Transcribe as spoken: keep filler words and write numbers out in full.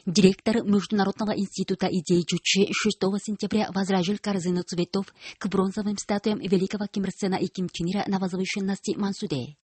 Директор Международного института идей Чучи шестого сентября возложил корзину цветов к бронзовым статуям великого Ким Ир Сена и Ким Чен Ира на возвышенности Мансуде.